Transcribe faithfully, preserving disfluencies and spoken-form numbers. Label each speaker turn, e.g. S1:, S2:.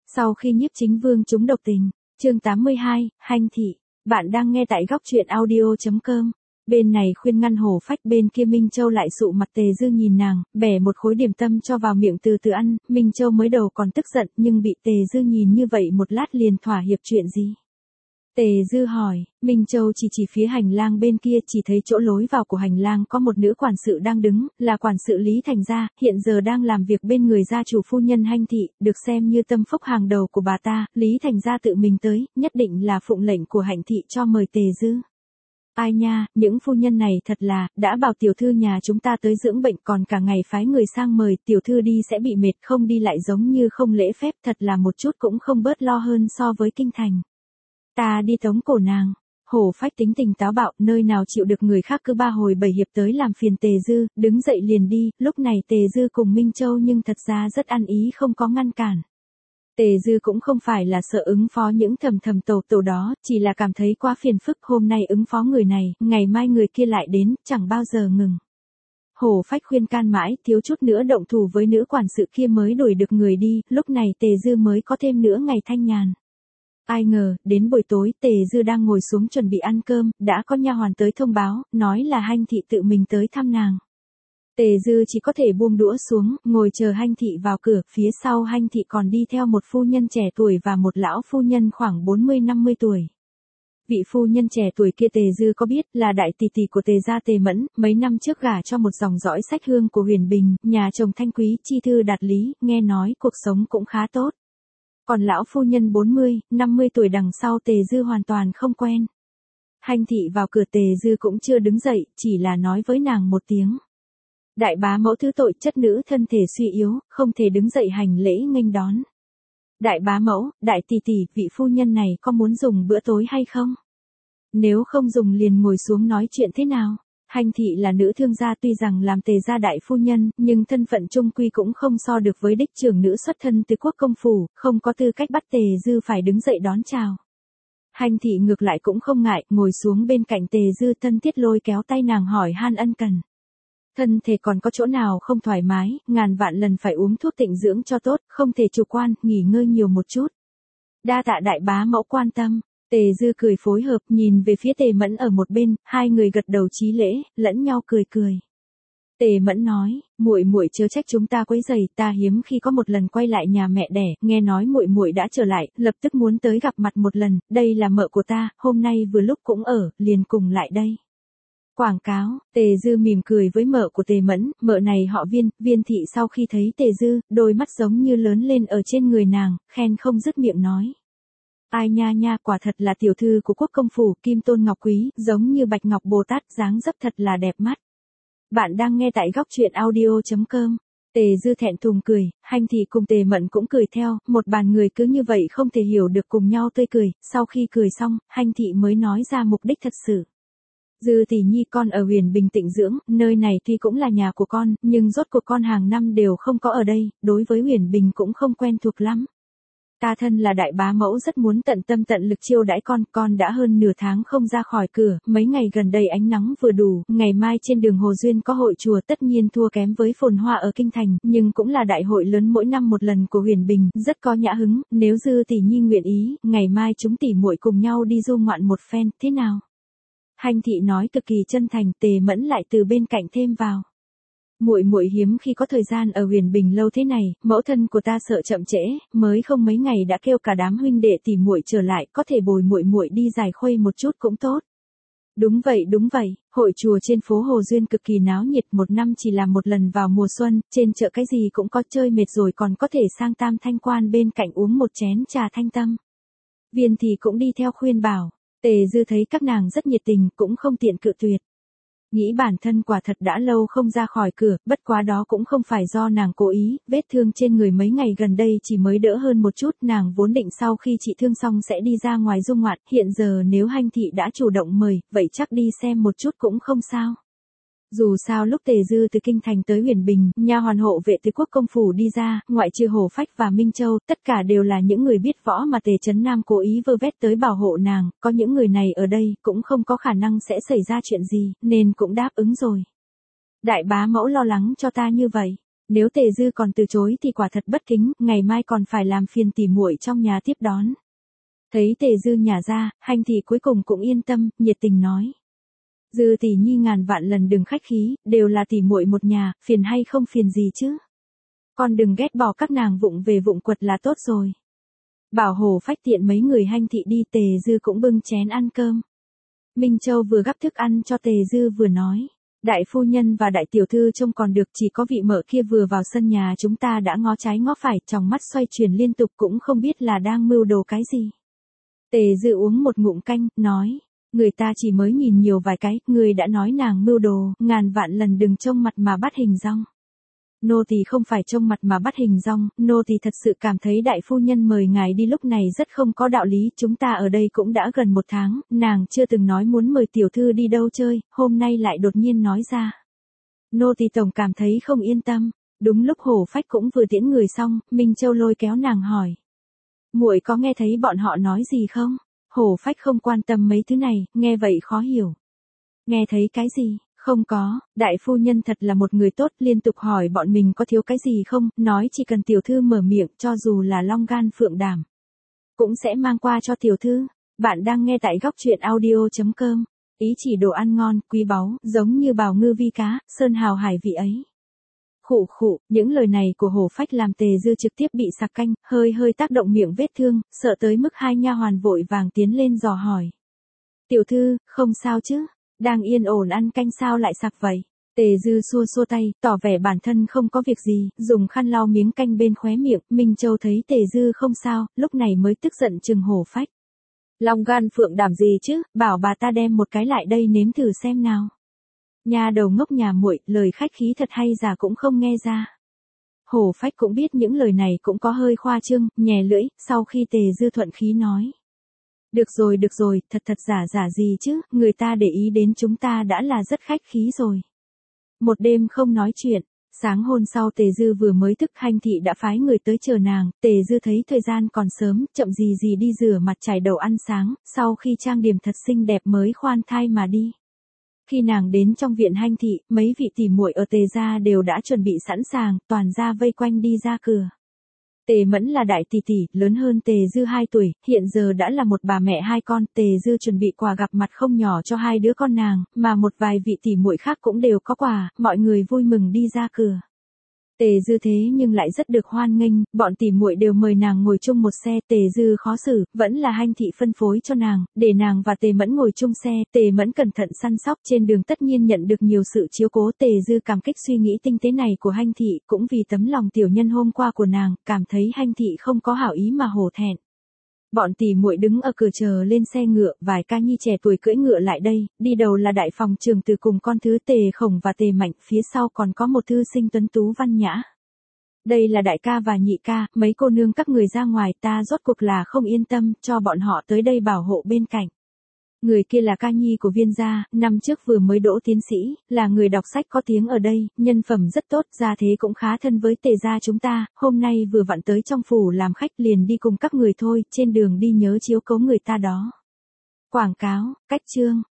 S1: Sau khi Nhiếp Chính Vương trúng độc tình, chương tám mươi hai, Hanh thị, bạn đang nghe tại góc truyện audio chấm com. Bên này khuyên ngăn Hổ Phách, bên kia Minh Châu lại sụ mặt. Tề Dư nhìn nàng, bẻ một khối điểm tâm cho vào miệng từ từ ăn. Minh Châu mới đầu còn tức giận, nhưng bị Tề Dư nhìn như vậy một lát liền thỏa hiệp. Chuyện gì? Tề Dư hỏi. Minh Châu chỉ chỉ phía hành lang bên kia, chỉ thấy chỗ lối vào của hành lang có một nữ quản sự đang đứng, là quản sự Lý Thành Gia, hiện giờ đang làm việc bên người gia chủ phu nhân Hanh thị, được xem như tâm phúc hàng đầu của bà ta. Lý Thành Gia tự mình tới, nhất định là phụng lệnh của Hạnh thị cho mời Tề Dư. Ai nha, những phu nhân này thật là, đã bảo tiểu thư nhà chúng ta tới dưỡng bệnh còn cả ngày phái người sang mời, tiểu thư đi sẽ bị mệt, không đi lại giống như không lễ phép, thật là một chút cũng không bớt lo hơn so với kinh thành. Ta đi tống cổ nàng. Hổ Phách tính tình táo bạo, nơi nào chịu được người khác cứ ba hồi bảy hiệp tới làm phiền Tề Dư, đứng dậy liền đi. Lúc này Tề Dư cùng Minh Châu nhưng thật ra rất ăn ý, không có ngăn cản. Tề Dư cũng không phải là sợ ứng phó những thầm thầm tầu tầu đó, chỉ là cảm thấy quá phiền phức. Hôm nay ứng phó người này, ngày mai người kia lại đến, chẳng bao giờ ngừng. Hổ Phách khuyên can mãi, thiếu chút nữa động thủ với nữ quản sự kia mới đuổi được người đi. Lúc này Tề Dư mới có thêm nửa ngày thanh nhàn. Ai ngờ, đến buổi tối, Tề Dư đang ngồi xuống chuẩn bị ăn cơm, đã có nha hoàn tới thông báo, nói là Hanh thị tự mình tới thăm nàng. Tề Dư chỉ có thể buông đũa xuống, ngồi chờ Hanh thị vào cửa. Phía sau Hanh thị còn đi theo một phu nhân trẻ tuổi và một lão phu nhân khoảng bốn mươi năm mươi tuổi. Vị phu nhân trẻ tuổi kia Tề Dư có biết, là đại tỷ tỷ của Tề gia Tề Mẫn, mấy năm trước gả cho một dòng dõi sách hương của Huyền Bình, nhà chồng thanh quý, chi thư đạt lý, nghe nói cuộc sống cũng khá tốt. Còn lão phu nhân bốn mươi, năm mươi tuổi đằng sau Tề Dư hoàn toàn không quen. Hanh thị vào cửa, Tề Dư cũng chưa đứng dậy, chỉ là nói với nàng một tiếng. Đại bá mẫu thứ tội, chất nữ thân thể suy yếu, không thể đứng dậy hành lễ nghênh đón. Đại bá mẫu, đại tỷ tỷ, vị phu nhân này có muốn dùng bữa tối hay không? Nếu không dùng liền ngồi xuống nói chuyện thế nào? Hanh thị là nữ thương gia, tuy rằng làm Tề gia đại phu nhân, nhưng thân phận trung quy cũng không so được với đích trưởng nữ xuất thân từ quốc công phủ, không có tư cách bắt Tề Dư phải đứng dậy đón chào. Hanh thị ngược lại cũng không ngại, ngồi xuống bên cạnh Tề Dư, thân thiết lôi kéo tay nàng hỏi han ân cần. Thân thể còn có chỗ nào không thoải mái, ngàn vạn lần phải uống thuốc tịnh dưỡng cho tốt, không thể chủ quan, nghỉ ngơi nhiều một chút. Đa tạ đại bá mẫu quan tâm. Tề Dư cười phối hợp, nhìn về phía Tề Mẫn ở một bên, hai người gật đầu chí lễ, lẫn nhau cười cười. Tề Mẫn nói, muội muội chớ trách chúng ta quấy rầy, ta hiếm khi có một lần quay lại nhà mẹ đẻ, nghe nói muội muội đã trở lại, lập tức muốn tới gặp mặt một lần, đây là mợ của ta, hôm nay vừa lúc cũng ở, liền cùng lại đây. Quảng cáo. Tề Dư mỉm cười với mợ của Tề Mẫn, mợ này họ Viên, Viên thị sau khi thấy Tề Dư, đôi mắt giống như lớn lên ở trên người nàng, khen không dứt miệng nói. Ai nha nha, quả thật là tiểu thư của quốc công phủ, kim tôn ngọc quý, giống như bạch ngọc Bồ Tát, dáng dấp thật là đẹp mắt. Bạn đang nghe tại góc truyện audio chấm com. Tề Dư thẹn thùng cười, Hanh thị cùng Tề Mẫn cũng cười theo, một bàn người cứ như vậy không thể hiểu được cùng nhau tươi cười. Sau khi cười xong, Hanh thị mới nói ra mục đích thật sự. Dư tỷ nhi, con ở Huyền Bình tịnh dưỡng, nơi này tuy cũng là nhà của con, nhưng rốt cuộc con hàng năm đều không có ở đây, đối với Huyền Bình cũng không quen thuộc lắm. Ta thân là đại bá mẫu rất muốn tận tâm tận lực chiêu đãi con, con đã hơn nửa tháng không ra khỏi cửa, mấy ngày gần đây ánh nắng vừa đủ, ngày mai trên đường Hồ Duyên có hội chùa, tất nhiên thua kém với phồn hoa ở kinh thành, nhưng cũng là đại hội lớn mỗi năm một lần của Huyền Bình, rất có nhã hứng, nếu Dư tỷ nhi nguyện ý, ngày mai chúng tỷ muội cùng nhau đi du ngoạn một phen, thế nào? Hanh thị nói cực kỳ chân thành. Tề Mẫn lại từ bên cạnh thêm vào. Muội muội hiếm khi có thời gian ở Huyền Bình lâu thế này, mẫu thân của ta sợ chậm trễ, mới không mấy ngày đã kêu cả đám huynh đệ tỷ muội trở lại, có thể bồi muội muội đi giải khuây một chút cũng tốt. Đúng vậy đúng vậy, hội chùa trên phố Hồ Duyên cực kỳ náo nhiệt, một năm chỉ làm một lần vào mùa xuân, trên chợ cái gì cũng có, chơi mệt rồi còn có thể sang Tam Thanh Quan bên cạnh uống một chén trà thanh tâm. Viên thì cũng đi theo khuyên bảo. Tề Dư thấy các nàng rất nhiệt tình, cũng không tiện cự tuyệt. Nghĩ bản thân quả thật đã lâu không ra khỏi cửa, bất quá đó cũng không phải do nàng cố ý, vết thương trên người mấy ngày gần đây chỉ mới đỡ hơn một chút, nàng vốn định sau khi trị thương xong sẽ đi ra ngoài du ngoạn, hiện giờ nếu Hanh thị đã chủ động mời, vậy chắc đi xem một chút cũng không sao. Dù sao lúc Tề Dư từ kinh thành tới Huyền Bình, nha hoàn hộ vệ từ quốc công phủ đi ra, ngoại trừ Hổ Phách và Minh Châu, tất cả đều là những người biết võ mà Tề Trấn Nam cố ý vơ vét tới bảo hộ nàng, có những người này ở đây, cũng không có khả năng sẽ xảy ra chuyện gì, nên cũng đáp ứng rồi. Đại bá mẫu lo lắng cho ta như vậy. Nếu Tề Dư còn từ chối thì quả thật bất kính, ngày mai còn phải làm phiền tỉ muội trong nhà tiếp đón. Thấy Tề Dư nhả ra, Hanh Thị cuối cùng cũng yên tâm, nhiệt tình nói. Dư tỷ nhi ngàn vạn lần đừng khách khí, đều là tỉ muội một nhà, phiền hay không phiền gì chứ. Con đừng ghét bỏ các nàng vụng về vụng quật là tốt rồi. Bảo Hồ Phách tiện mấy người Hanh Thị đi, Tề Dư cũng bưng chén ăn cơm. Minh Châu vừa gắp thức ăn cho Tề Dư vừa nói. Đại phu nhân và đại tiểu thư trông còn được, chỉ có vị mợ kia vừa vào sân nhà chúng ta đã ngó trái ngó phải, trong mắt xoay chuyển liên tục cũng không biết là đang mưu đồ cái gì. Tề Dư uống một ngụm canh, nói, người ta chỉ mới nhìn nhiều vài cái, người đã nói nàng mưu đồ, ngàn vạn lần đừng trông mặt mà bắt hình dong. Nô tỳ không phải trông mặt mà bắt hình dong, nô tỳ thật sự cảm thấy đại phu nhân mời ngài đi lúc này rất không có đạo lý, chúng ta ở đây cũng đã gần một tháng, nàng chưa từng nói muốn mời tiểu thư đi đâu chơi, hôm nay lại đột nhiên nói ra. Nô tỳ tổng cảm thấy không yên tâm. Đúng lúc Hồ Phách cũng vừa tiễn người xong, Minh Châu lôi kéo nàng hỏi. Muội có nghe thấy bọn họ nói gì không? Hồ Phách không quan tâm mấy thứ này, nghe vậy khó hiểu. Nghe thấy cái gì? Không có, đại phu nhân thật là một người tốt, liên tục hỏi bọn mình có thiếu cái gì không, nói chỉ cần tiểu thư mở miệng, cho dù là long gan phượng đảm, cũng sẽ mang qua cho tiểu thư. Bạn đang nghe tại góc truyện audio chấm com, ý chỉ đồ ăn ngon, quý báu, giống như bào ngư vi cá, sơn hào hải vị ấy. Khụ khụ, những lời này của Hồ Phách làm Tề Dư trực tiếp bị sặc canh, hơi hơi tác động miệng vết thương, sợ tới mức hai nha hoàn vội vàng tiến lên dò hỏi. Tiểu thư, không sao chứ? Đang yên ổn ăn canh sao lại sặc vậy? Tề Dư xua xua tay, tỏ vẻ bản thân không có việc gì, dùng khăn lau miếng canh bên khóe miệng. Minh Châu thấy Tề Dư không sao, lúc này mới tức giận chừng Hồ Phách. Long gan phượng đảm gì chứ, bảo bà ta đem một cái lại đây nếm thử xem nào. Nhà đầu ngốc nhà muội, lời khách khí thật hay giả cũng không nghe ra. Hồ Phách cũng biết những lời này cũng có hơi khoa trương, nhè lưỡi, sau khi Tề Dư thuận khí nói. Được rồi được rồi, thật thật giả giả gì chứ, người ta để ý đến chúng ta đã là rất khách khí rồi. Một đêm không nói chuyện, sáng hôm sau Tề Dư vừa mới thức, Hanh Thị đã phái người tới chờ nàng. Tề Dư thấy thời gian còn sớm, chậm gì gì đi rửa mặt chải đầu ăn sáng, sau khi trang điểm thật xinh đẹp mới khoan thai mà đi. Khi nàng đến trong viện Hanh Thị, mấy vị tỷ muội ở Tề gia đều đã chuẩn bị sẵn sàng, toàn gia vây quanh đi ra cửa. Tề Mẫn là đại tỷ tỷ, lớn hơn Tề Dư hai tuổi, hiện giờ đã là một bà mẹ hai con. Tề Dư chuẩn bị quà gặp mặt không nhỏ cho hai đứa con nàng, mà một vài vị tỷ muội khác cũng đều có quà, mọi người vui mừng đi ra cửa. Tề Dư thế nhưng lại rất được hoan nghênh, bọn tỷ muội đều mời nàng ngồi chung một xe. Tề Dư khó xử, vẫn là Hanh Thị phân phối cho nàng, để nàng và Tề Mẫn ngồi chung xe. Tề Mẫn cẩn thận săn sóc, trên đường tất nhiên nhận được nhiều sự chiếu cố. Tề Dư cảm kích suy nghĩ tinh tế này của Hanh Thị, cũng vì tấm lòng tiểu nhân hôm qua của nàng, cảm thấy Hanh Thị không có hảo ý mà hổ thẹn. Bọn tỷ muội đứng ở cửa chờ lên xe ngựa, vài ca nhi trẻ tuổi cưỡi ngựa lại đây, đi đầu là đại phòng trường từ cùng con thứ Tề Khổng và Tề Mạnh, phía sau còn có một thư sinh tuấn tú văn nhã. Đây là đại ca và nhị ca, mấy cô nương các người ra ngoài, ta rốt cuộc là không yên tâm, cho bọn họ tới đây bảo hộ bên cạnh. Người kia là ca nhi của Viên gia, năm trước vừa mới đỗ tiến sĩ, là người đọc sách có tiếng ở đây, nhân phẩm rất tốt, gia thế cũng khá thân với Tề gia chúng ta, hôm nay vừa vặn tới trong phủ làm khách, liền đi cùng các người thôi, trên đường đi nhớ chiếu cố người ta đó. Quảng cáo, cách chương.